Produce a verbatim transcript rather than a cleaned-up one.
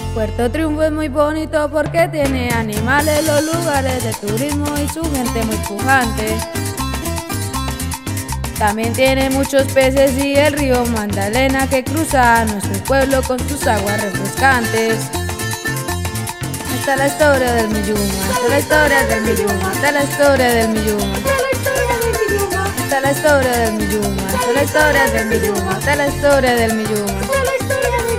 Puerto Triunfo es muy bonito porque tiene animales, los lugares de turismo y su gente muy pujante. También tiene muchos peces y el río Magdalena que cruza a nuestro pueblo con sus aguas refrescantes. Esta es la historia del Milluma, esta es la historia del Milluma, esta es la historia del Milluma. Esta es la historia del Milluma, esta es la historia del Milluma, esta es la historia del Milluma.